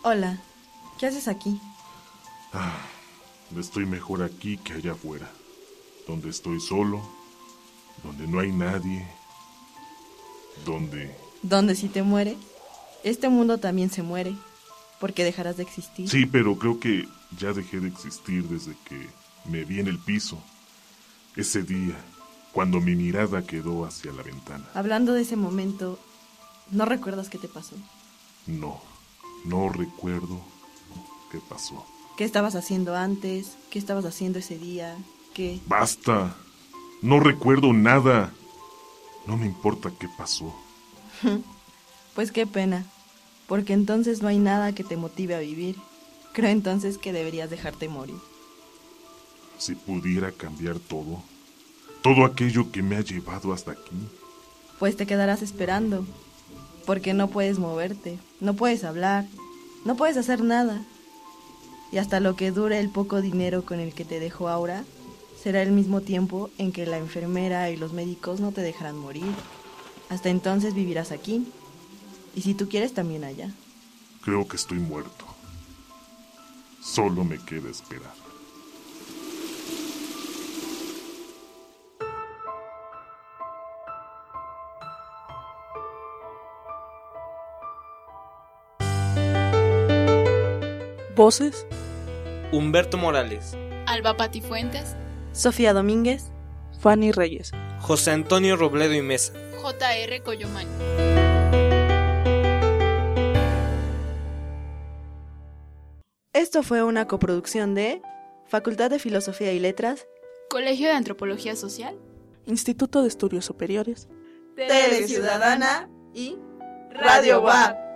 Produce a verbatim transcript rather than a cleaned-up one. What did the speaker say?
Hola, ¿qué haces aquí? Ah, estoy mejor aquí que allá afuera, donde estoy solo, donde no hay nadie, donde... ¿Donde si te mueres? Este mundo también se muere, porque dejarás de existir. Sí, pero creo que ya dejé de existir desde que me vi en el piso. Ese día, cuando mi mirada quedó hacia la ventana. Hablando de ese momento, ¿no recuerdas qué te pasó? No, no recuerdo qué pasó. ¿Qué estabas haciendo antes? ¿Qué estabas haciendo ese día? ¿Qué? ¡Basta! No recuerdo nada. No me importa qué pasó. Pues qué pena, porque entonces no hay nada que te motive a vivir. Creo entonces que deberías dejarte morir. Si pudiera cambiar todo, todo aquello que me ha llevado hasta aquí. Pues te quedarás esperando, porque no puedes moverte, no puedes hablar, no puedes hacer nada. Y hasta lo que dure el poco dinero con el que te dejó Aura, será el mismo tiempo en que la enfermera y los médicos no te dejarán morir. Hasta entonces vivirás aquí, y si tú quieres también allá. Creo que estoy muerto. Solo me queda esperar. Voces: Humberto Morales, Alba Patifuentes, Sofía Domínguez, Fanny Reyes, José Antonio Robledo y Mesa, J R Coyomán. Esto fue una coproducción de Facultad de Filosofía y Letras, Colegio de Antropología Social, Instituto de Estudios Superiores, Tele Ciudadana y Radio W A P.